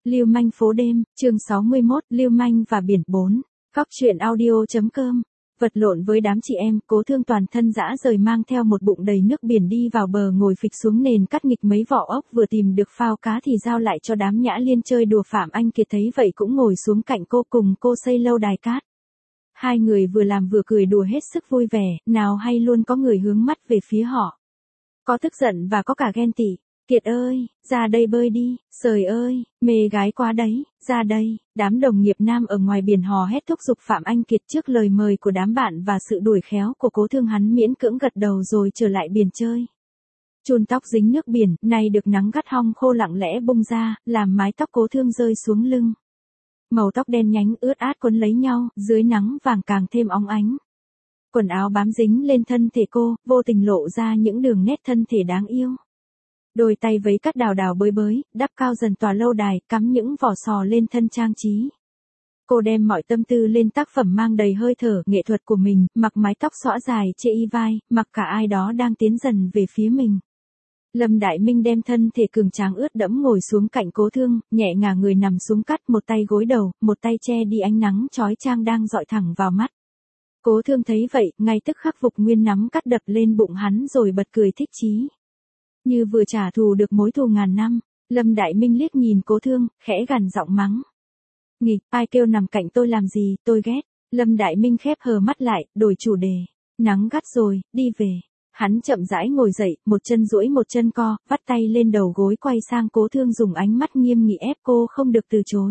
Lưu manh phố đêm, chương 61, Lưu manh và biển 4. Cóc truyện audio.com. Vật lộn với đám chị em, Cố Thương toàn thân dã rời mang theo một bụng đầy nước biển đi vào bờ, ngồi phịch xuống nền cắt nghịch mấy vỏ ốc, vừa tìm được phao cá thì giao lại cho đám Nhã Liên chơi đùa. Phạm Anh Kiệt thấy vậy cũng ngồi xuống cạnh cô, cùng cô xây lâu đài cát. Hai người vừa làm vừa cười đùa hết sức vui vẻ, nào hay luôn có người hướng mắt về phía họ. Có tức giận và có cả ghen tị. Kiệt ơi, ra đây bơi đi, Sời ơi, mê gái quá đấy, ra đây. Đám đồng nghiệp nam ở ngoài biển hò hét thúc giục Phạm Anh Kiệt. Trước lời mời của đám bạn và sự đuổi khéo của Cố Thương, hắn miễn cưỡng gật đầu rồi trở lại biển chơi. Chùn tóc dính nước biển, này được nắng gắt hong khô lặng lẽ bung ra, làm mái tóc Cố Thương rơi xuống lưng. Màu tóc đen nhánh ướt át quấn lấy nhau, dưới nắng vàng càng thêm óng ánh. Quần áo bám dính lên thân thể cô, vô tình lộ ra những đường nét thân thể đáng yêu. Đôi tay vấy cắt đào đào bới bới, đắp cao dần tòa lâu đài, cắm những vỏ sò lên thân trang trí. Cô đem mọi tâm tư lên tác phẩm mang đầy hơi thở nghệ thuật của mình, mặc mái tóc xõa dài chê y vai, mặc cả ai đó đang tiến dần về phía mình. Lâm Đại Minh đem thân thể cường tráng ướt đẫm ngồi xuống cạnh Cố Thương, nhẹ ngả người nằm xuống cắt, một tay gối đầu, một tay che đi ánh nắng chói chang đang dọi thẳng vào mắt. Cố Thương thấy vậy, ngay tức khắc vục nguyên nắm cắt đập lên bụng hắn rồi bật cười thích chí. Như vừa trả thù được mối thù ngàn năm. Lâm Đại Minh liếc nhìn Cố Thương, khẽ gằn giọng mắng. Nghịch, ai kêu nằm cạnh tôi làm gì, tôi ghét. Lâm Đại Minh khép hờ mắt lại, đổi chủ đề. Nắng gắt rồi, đi về. Hắn chậm rãi ngồi dậy, một chân duỗi một chân co, vắt tay lên đầu gối quay sang Cố Thương dùng ánh mắt nghiêm nghị ép cô không được từ chối.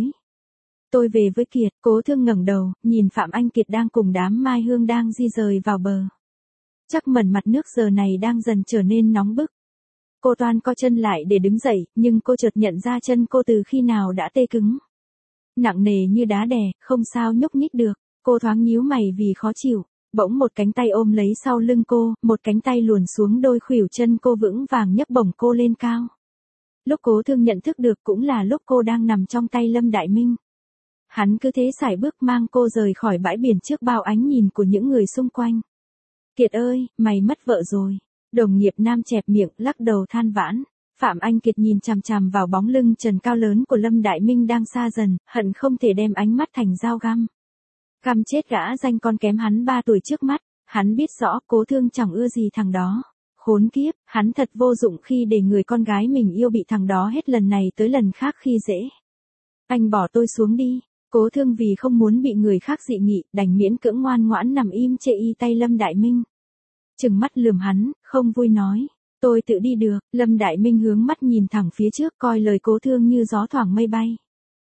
Tôi về với Kiệt. Cố Thương ngẩng đầu, nhìn Phạm Anh Kiệt đang cùng đám Mai Hương đang di rời vào bờ. Chắc mẩn mặt nước giờ này đang dần trở nên nóng bức. Cô toan co chân lại để đứng dậy, nhưng cô chợt nhận ra chân cô từ khi nào đã tê cứng. Nặng nề như đá đè, không sao nhúc nhích được. Cô thoáng nhíu mày vì khó chịu. Bỗng một cánh tay ôm lấy sau lưng cô, một cánh tay luồn xuống đôi khuỷu chân cô, vững vàng nhấc bổng cô lên cao. Lúc Cố Thương nhận thức được cũng là lúc cô đang nằm trong tay Lâm Đại Minh. Hắn cứ thế sải bước mang cô rời khỏi bãi biển trước bao ánh nhìn của những người xung quanh. Kiệt ơi, mày mất vợ rồi. Đồng nghiệp nam chẹp miệng, lắc đầu than vãn. Phạm Anh Kiệt nhìn chằm chằm vào bóng lưng trần cao lớn của Lâm Đại Minh đang xa dần, hận không thể đem ánh mắt thành dao găm. Căm chết gã danh con kém hắn 3 tuổi trước mắt. Hắn biết rõ Cố Thương chẳng ưa gì thằng đó. Khốn kiếp, hắn thật vô dụng khi để người con gái mình yêu bị thằng đó hết lần này tới lần khác khi dễ. Anh bỏ tôi xuống đi. Cố Thương vì không muốn bị người khác dị nghị, đành miễn cưỡng ngoan ngoãn nằm im chê y tay Lâm Đại Minh. Trừng mắt lườm hắn, không vui nói. Tôi tự đi được. Lâm Đại Minh hướng mắt nhìn thẳng phía trước, coi lời Cố Thương như gió thoảng mây bay.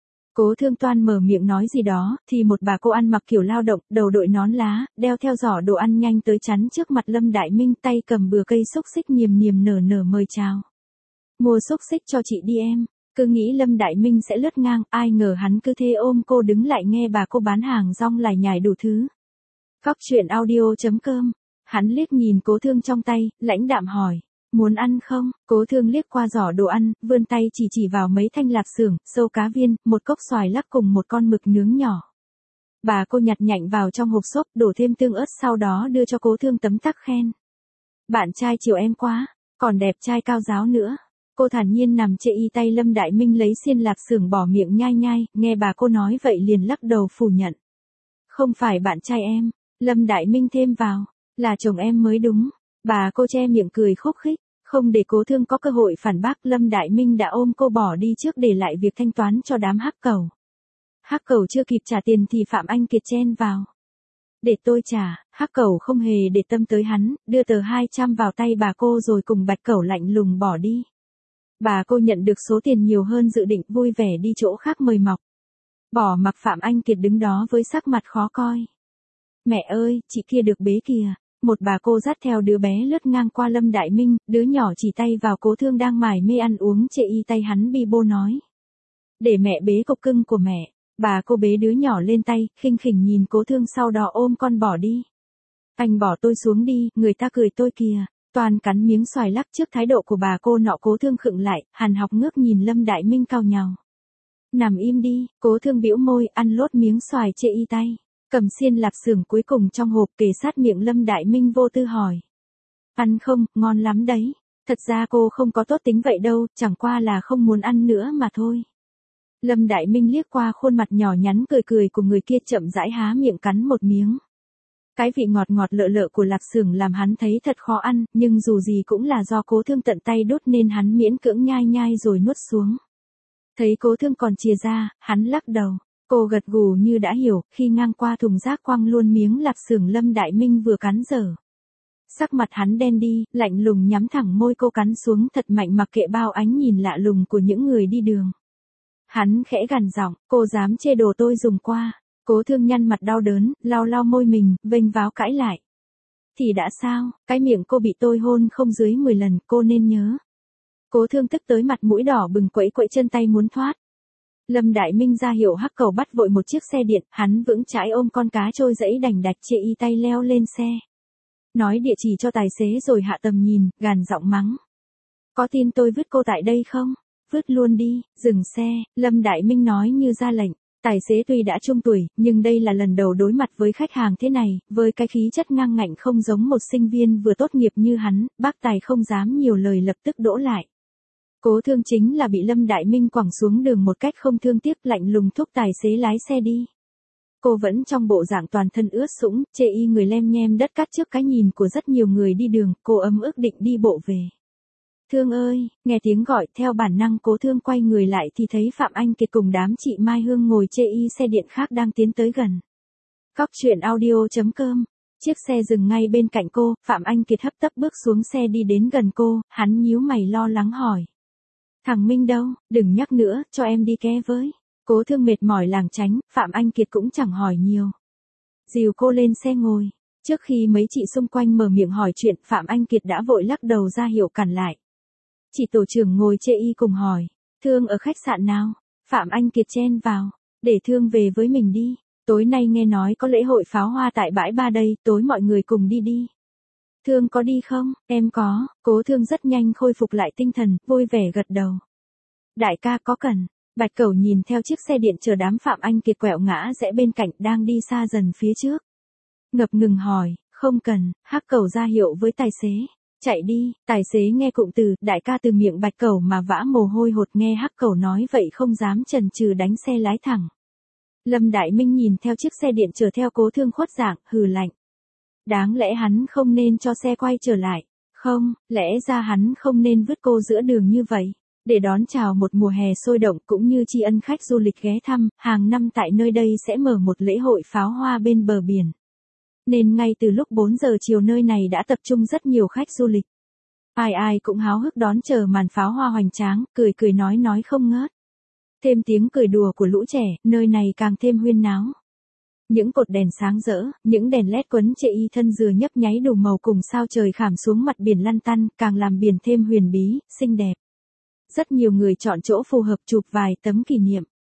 Cố Thương toan mở miệng nói gì đó, thì một bà cô ăn mặc kiểu lao động, đầu đội nón lá, đeo theo giỏ đồ ăn nhanh tới chắn trước mặt Lâm Đại Minh, tay cầm bừa cây xúc xích niềm niềm nở nở mời chào. Mua xúc xích cho chị đi em. Cứ nghĩ Lâm Đại Minh sẽ lướt ngang, ai ngờ hắn cứ thế ôm cô đứng lại nghe bà cô bán hàng rong lải nhải đủ thứ. Cóc truyện audio.com. Hắn liếc nhìn Cố Thương trong tay, lãnh đạm hỏi. Muốn ăn không? Cố Thương liếc qua giỏ đồ ăn, vươn tay chỉ vào mấy thanh lạp xưởng, sâu cá viên, một cốc xoài lắc cùng một con mực nướng nhỏ. Bà cô nhặt nhạnh vào trong hộp xốp, đổ thêm tương ớt, sau đó đưa cho Cố Thương tấm tắc khen. Bạn trai chiều em quá, còn đẹp trai cao ráo nữa. Cô thản nhiên nằm chê y tay Lâm Đại Minh lấy xiên lạp xưởng bỏ miệng nhai nhai, nghe bà cô nói vậy liền lắc đầu phủ nhận. Không phải bạn trai em. Lâm Đại Minh thêm vào. Là chồng em mới đúng. Bà cô che miệng cười khúc khích. Không để Cố Thương có cơ hội phản bác, Lâm Đại Minh đã ôm cô bỏ đi trước để lại việc thanh toán cho đám hắc cẩu. Hắc cẩu chưa kịp trả tiền thì Phạm Anh Kiệt chen vào. Để tôi trả. Hắc cẩu không hề để tâm tới hắn, đưa tờ 200 vào tay bà cô rồi cùng bạch cẩu lạnh lùng bỏ đi. Bà cô nhận được số tiền nhiều hơn dự định, vui vẻ đi chỗ khác mời mọc. Bỏ mặc Phạm Anh Kiệt đứng đó với sắc mặt khó coi. Mẹ ơi, chị kia được bế kìa. Một bà cô dắt theo đứa bé lướt ngang qua Lâm Đại Minh, đứa nhỏ chỉ tay vào Cố Thương đang mải mê ăn uống chê y tay hắn bi bô nói. Để mẹ bế cục cưng của mẹ. Bà cô bế đứa nhỏ lên tay, khinh khỉnh nhìn Cố Thương sau đó ôm con bỏ đi. Anh bỏ tôi xuống đi, người ta cười tôi kìa. Toàn cắn miếng xoài lắc trước thái độ của bà cô nọ. Cố Thương khựng lại, hằn học ngước nhìn Lâm Đại Minh cau nhàu. Nằm im đi. Cố Thương bĩu môi, ăn lốt miếng xoài chê y tay. Cầm xiên lạp xưởng cuối cùng trong hộp kề sát miệng Lâm Đại Minh vô tư hỏi. Ăn không, ngon lắm đấy. Thật ra cô không có tốt tính vậy đâu, chẳng qua là không muốn ăn nữa mà thôi. Lâm Đại Minh liếc qua khuôn mặt nhỏ nhắn cười cười của người kia, chậm rãi há miệng cắn một miếng. Cái vị ngọt ngọt lợ lợ của lạp xưởng làm hắn thấy thật khó ăn, nhưng dù gì cũng là do Cố Thương tận tay đốt nên hắn miễn cưỡng nhai nhai rồi nuốt xuống. Thấy Cố Thương còn chìa ra, hắn lắc đầu. Cô gật gù như đã hiểu, khi ngang qua thùng rác quăng luôn miếng lạp xưởng Lâm Đại Minh vừa cắn dở. Sắc mặt hắn đen đi, lạnh lùng nhắm thẳng môi cô cắn xuống thật mạnh mặc kệ bao ánh nhìn lạ lùng của những người đi đường. Hắn khẽ gằn giọng, cô dám chê đồ tôi dùng qua. Cố Thương nhăn mặt đau đớn, lau lau môi mình, vênh váo cãi lại. Thì đã sao, cái miệng cô bị tôi hôn không dưới 10 lần, cô nên nhớ. Cố Thương tức tới mặt mũi đỏ bừng, quẫy quẫy chân tay muốn thoát. Lâm Đại Minh ra hiệu hắc cầu bắt vội một chiếc xe điện, hắn vững chãi ôm con cá trôi dẫy đành đạch chê y tay leo lên xe. Nói địa chỉ cho tài xế rồi hạ tầm nhìn, gằn giọng mắng. Có tin tôi vứt cô tại đây không? Vứt luôn đi, dừng xe, Lâm Đại Minh nói như ra lệnh. Tài xế tuy đã trung tuổi, nhưng đây là lần đầu đối mặt với khách hàng thế này, với cái khí chất ngang ngạnh không giống một sinh viên vừa tốt nghiệp như hắn, bác tài không dám nhiều lời lập tức đỗ lại. Cố Thương chính là bị Lâm Đại Minh quẳng xuống đường một cách không thương tiếc, lạnh lùng thúc tài xế lái xe đi. Cô vẫn trong bộ dạng toàn thân ướt sũng, chê y người lem nhem đất cát trước cái nhìn của rất nhiều người đi đường, cô ấm ức định đi bộ về. Thương ơi, nghe tiếng gọi, theo bản năng Cố Thương quay người lại thì thấy Phạm Anh Kiệt cùng đám chị Mai Hương ngồi chê y xe điện khác đang tiến tới gần. Cóc truyện audio.com. Chiếc xe dừng ngay bên cạnh cô, Phạm Anh Kiệt hấp tấp bước xuống xe đi đến gần cô, hắn nhíu mày lo lắng hỏi. Thằng Minh đâu, đừng nhắc nữa, cho em đi ké với. Cố Thương mệt mỏi lảng tránh, Phạm Anh Kiệt cũng chẳng hỏi nhiều. Dìu cô lên xe ngồi. Trước khi mấy chị xung quanh mở miệng hỏi chuyện, Phạm Anh Kiệt đã vội lắc đầu ra hiệu cản lại. Chị tổ trưởng ngồi chê y cùng hỏi. Thương ở khách sạn nào? Phạm Anh Kiệt chen vào. Để Thương về với mình đi. Tối nay nghe nói có lễ hội pháo hoa tại bãi ba đây, tối mọi người cùng đi đi. Thương có đi không? Em có. Cố Thương rất nhanh khôi phục lại tinh thần, vui vẻ gật đầu. Đại ca có cần? Bạch Cẩu nhìn theo chiếc xe điện chờ đám Phạm Anh Kiệt quẹo ngã rẽ bên cạnh đang đi xa dần phía trước. Ngập ngừng hỏi, không cần, hắc Cẩu ra hiệu với tài xế. Chạy đi, tài xế nghe cụm từ, đại ca từ miệng Bạch Cẩu mà vã mồ hôi hột, nghe hắc Cẩu nói vậy không dám chần chừ đánh xe lái thẳng. Lâm Đại Minh nhìn theo chiếc xe điện chở theo Cố Thương khuất dạng, hừ lạnh. Đáng lẽ hắn không nên cho xe quay trở lại. Không, lẽ ra hắn không nên vứt cô giữa đường như vậy. Để đón chào một mùa hè sôi động cũng như tri ân khách du lịch ghé thăm, hàng năm tại nơi đây sẽ mở một lễ hội pháo hoa bên bờ biển. Nên ngay từ lúc 4 giờ chiều nơi này đã tập trung rất nhiều khách du lịch. Ai ai cũng háo hức đón chờ màn pháo hoa hoành tráng, cười cười nói không ngớt. Thêm tiếng cười đùa của lũ trẻ, nơi này càng thêm huyên náo. Những cột đèn sáng rỡ, những đèn led quấn chê y thân dừa nhấp nháy đủ màu cùng sao trời khảm xuống mặt biển lăn tăn, càng làm biển thêm huyền bí, xinh đẹp. Rất nhiều người chọn chỗ phù hợp chụp vài tấm kỷ niệm.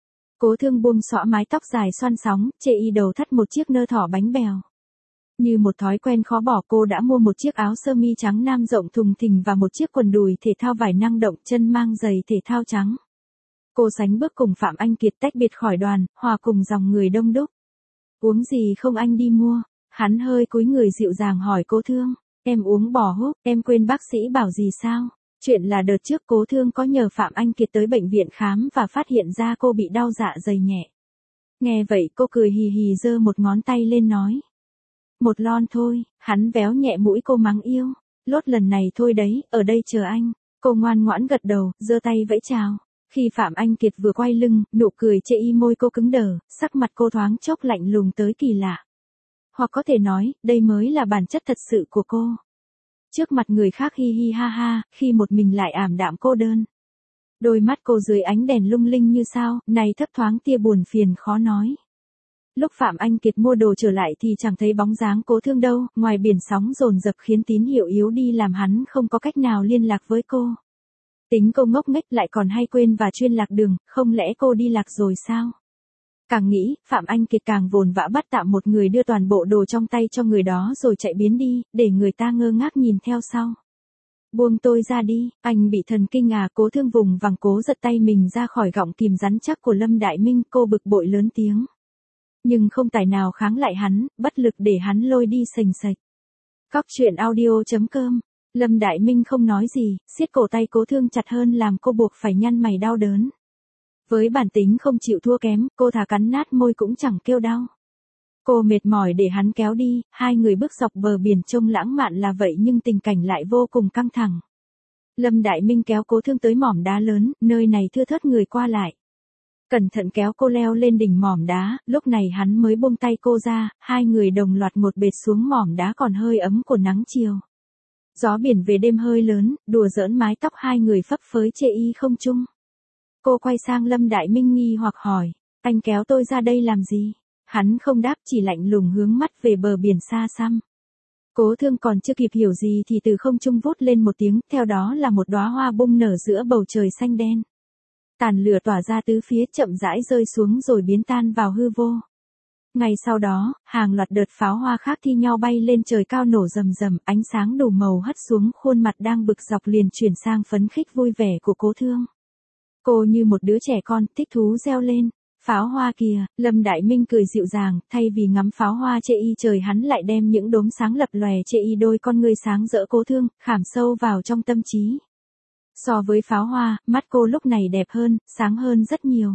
Cố Thương buông xõa mái tóc dài xoăn sóng, chê y đầu thắt một chiếc nơ thỏ bánh bèo. Như một thói quen khó bỏ, cô đã mua một chiếc áo sơ mi trắng nam rộng thùng thình và một chiếc quần đùi thể thao vải năng động, chân mang giày thể thao trắng. Cô sánh bước cùng Phạm Anh Kiệt tách biệt khỏi đoàn, hòa cùng dòng người đông đúc. Uống gì không anh đi mua? Hắn hơi cúi người dịu dàng hỏi Cố Thương. Em uống bò húc, em quên bác sĩ bảo gì sao? Chuyện là đợt trước Cố Thương có nhờ Phạm Anh Kiệt tới bệnh viện khám và phát hiện ra cô bị đau dạ dày nhẹ. Nghe vậy cô cười hì hì giơ một ngón tay lên nói. Một lon thôi, hắn véo nhẹ mũi cô mắng yêu. Lốt lần này thôi đấy, ở đây chờ anh. Cô ngoan ngoãn gật đầu, giơ tay vẫy chào. Khi Phạm Anh Kiệt vừa quay lưng, nụ cười chê y môi cô cứng đờ, sắc mặt cô thoáng chốc lạnh lùng tới kỳ lạ. Hoặc có thể nói, đây mới là bản chất thật sự của cô. Trước mặt người khác hi hi ha ha, khi một mình lại ảm đạm cô đơn. Đôi mắt cô dưới ánh đèn lung linh như sao, này thấp thoáng tia buồn phiền khó nói. Lúc Phạm Anh Kiệt mua đồ trở lại thì chẳng thấy bóng dáng Cố Thương đâu, ngoài biển sóng dồn dập khiến tín hiệu yếu đi làm hắn không có cách nào liên lạc với cô. Tính cô ngốc nghếch lại còn hay quên và chuyên lạc đường, không lẽ cô đi lạc rồi sao? Càng nghĩ, Phạm Anh Kiệt càng vồn vã bắt tạm một người đưa toàn bộ đồ trong tay cho người đó rồi chạy biến đi, để người ta ngơ ngác nhìn theo sau. Buông tôi ra đi, anh bị thần kinh à? Cố Thương vùng vằng cố giật tay mình ra khỏi gọng kìm rắn chắc của Lâm Đại Minh, cô bực bội lớn tiếng. Nhưng không tài nào kháng lại hắn, bất lực để hắn lôi đi sành sạch. Cóc truyện audio.com. Lâm Đại Minh không nói gì, siết cổ tay Cố Thương chặt hơn làm cô buộc phải nhăn mày đau đớn. Với bản tính không chịu thua kém, cô thà cắn nát môi cũng chẳng kêu đau. Cô mệt mỏi để hắn kéo đi, hai người bước dọc bờ biển trông lãng mạn là vậy nhưng tình cảnh lại vô cùng căng thẳng. Lâm Đại Minh kéo Cố Thương tới mỏm đá lớn, nơi này thưa thớt người qua lại. Cẩn thận kéo cô leo lên đỉnh mỏm đá, lúc này hắn mới buông tay cô ra, hai người đồng loạt một bệt xuống mỏm đá còn hơi ấm của nắng chiều. Gió biển về đêm hơi lớn, đùa giỡn mái tóc hai người phấp phới chê y không chung. Cô quay sang Lâm Đại Minh nghi hoặc hỏi, anh kéo tôi ra đây làm gì? Hắn không đáp chỉ lạnh lùng hướng mắt về bờ biển xa xăm. Cố Thương còn chưa kịp hiểu gì thì từ không trung vút lên một tiếng, theo đó là một đóa hoa bung nở giữa bầu trời xanh đen. Tàn lửa tỏa ra tứ phía chậm rãi rơi xuống rồi biến tan vào hư vô. Ngay sau đó, hàng loạt đợt pháo hoa khác thi nhau bay lên trời cao nổ rầm rầm, ánh sáng đủ màu hất xuống khuôn mặt đang bực dọc liền chuyển sang phấn khích vui vẻ của Cố Thương. Cô như một đứa trẻ con, thích thú reo lên. Pháo hoa kìa, Lâm Đại Minh cười dịu dàng, thay vì ngắm pháo hoa chê y trời hắn lại đem những đốm sáng lập lòe chê y đôi con ngươi sáng rỡ Cố Thương, khảm sâu vào trong tâm trí. So với pháo hoa, mắt cô lúc này đẹp hơn, sáng hơn rất nhiều.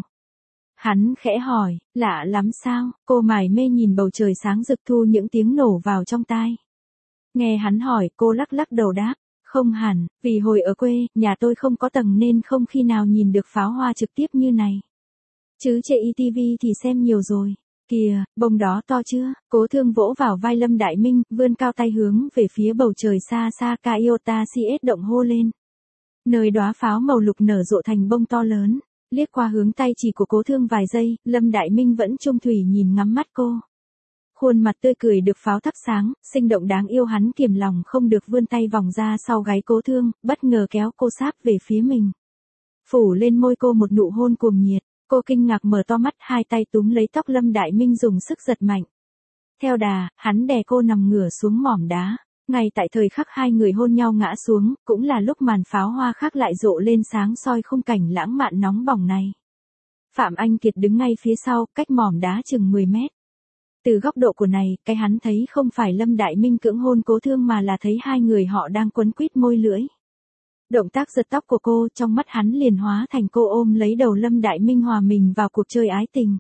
Hắn khẽ hỏi, lạ lắm sao? Cô mải mê nhìn bầu trời sáng rực thu những tiếng nổ vào trong tai. Nghe hắn hỏi, cô lắc lắc đầu đáp, không hẳn, vì hồi ở quê, nhà tôi không có tầng nên không khi nào nhìn được pháo hoa trực tiếp như này. Chứ chê y TV thì xem nhiều rồi. Kìa, bông đó to chưa? Cố Thương vỗ vào vai Lâm Đại Minh, vươn cao tay hướng về phía bầu trời xa xa Kaiota CS động hô lên. Nơi đóa pháo màu lục nở rộ thành bông to lớn, liếc qua hướng tay chỉ của Cố Thương vài giây, Lâm Đại Minh vẫn trung thủy nhìn ngắm mắt cô. Khuôn mặt tươi cười được pháo thắp sáng, sinh động đáng yêu hắn kiềm lòng không được vươn tay vòng ra sau gáy Cố Thương, bất ngờ kéo cô sáp về phía mình. Phủ lên môi cô một nụ hôn cuồng nhiệt. Cô kinh ngạc mở to mắt, hai tay túm lấy tóc Lâm Đại Minh dùng sức giật mạnh. Theo đà, hắn đè cô nằm ngửa xuống mỏm đá. Ngay tại thời khắc hai người hôn nhau ngã xuống, cũng là lúc màn pháo hoa khác lại rộ lên sáng soi khung cảnh lãng mạn nóng bỏng này. Phạm Anh Kiệt đứng ngay phía sau, cách mỏm đá chừng 10 mét. Từ góc độ của này, cái hắn thấy không phải Lâm Đại Minh cưỡng hôn Cố Thương mà là thấy hai người họ đang quấn quýt môi lưỡi. Động tác giật tóc của cô trong mắt hắn liền hóa thành cô ôm lấy đầu Lâm Đại Minh hòa mình vào cuộc chơi ái tình.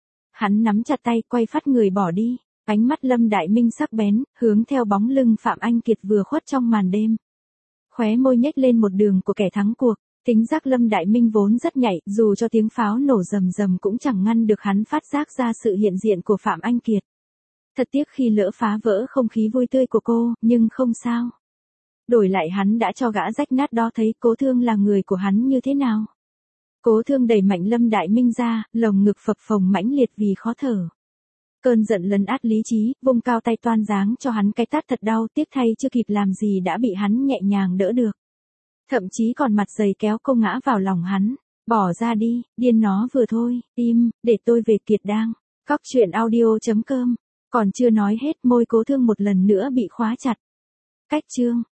Hắn nắm chặt tay quay phát người bỏ đi, ánh mắt Lâm Đại Minh sắc bén, hướng theo bóng lưng Phạm Anh Kiệt vừa khuất trong màn đêm. Khóe môi nhếch lên một đường của kẻ thắng cuộc, tính giác Lâm Đại Minh vốn rất nhạy, dù cho tiếng pháo nổ rầm rầm cũng chẳng ngăn được hắn phát giác ra sự hiện diện của Phạm Anh Kiệt. Thật tiếc khi lỡ phá vỡ không khí vui tươi của cô, nhưng không sao. Đổi lại hắn đã cho gã rách nát đó thấy Cố Thương là người của hắn như thế nào. Cố Thương đẩy mạnh Lâm Đại Minh ra, lồng ngực phập phồng mãnh liệt vì khó thở. Cơn giận lấn át lý trí, vung cao tay toan giáng cho hắn cái tát thật đau, tiếc thay chưa kịp làm gì đã bị hắn nhẹ nhàng đỡ được. Thậm chí còn mặt dày kéo cô ngã vào lòng hắn. Bỏ ra đi, điên nó vừa thôi, im, để tôi về Kiệt đang. Cóc truyện audio.com. Còn chưa nói hết, môi Cố Thương một lần nữa bị khóa chặt. Cách chương.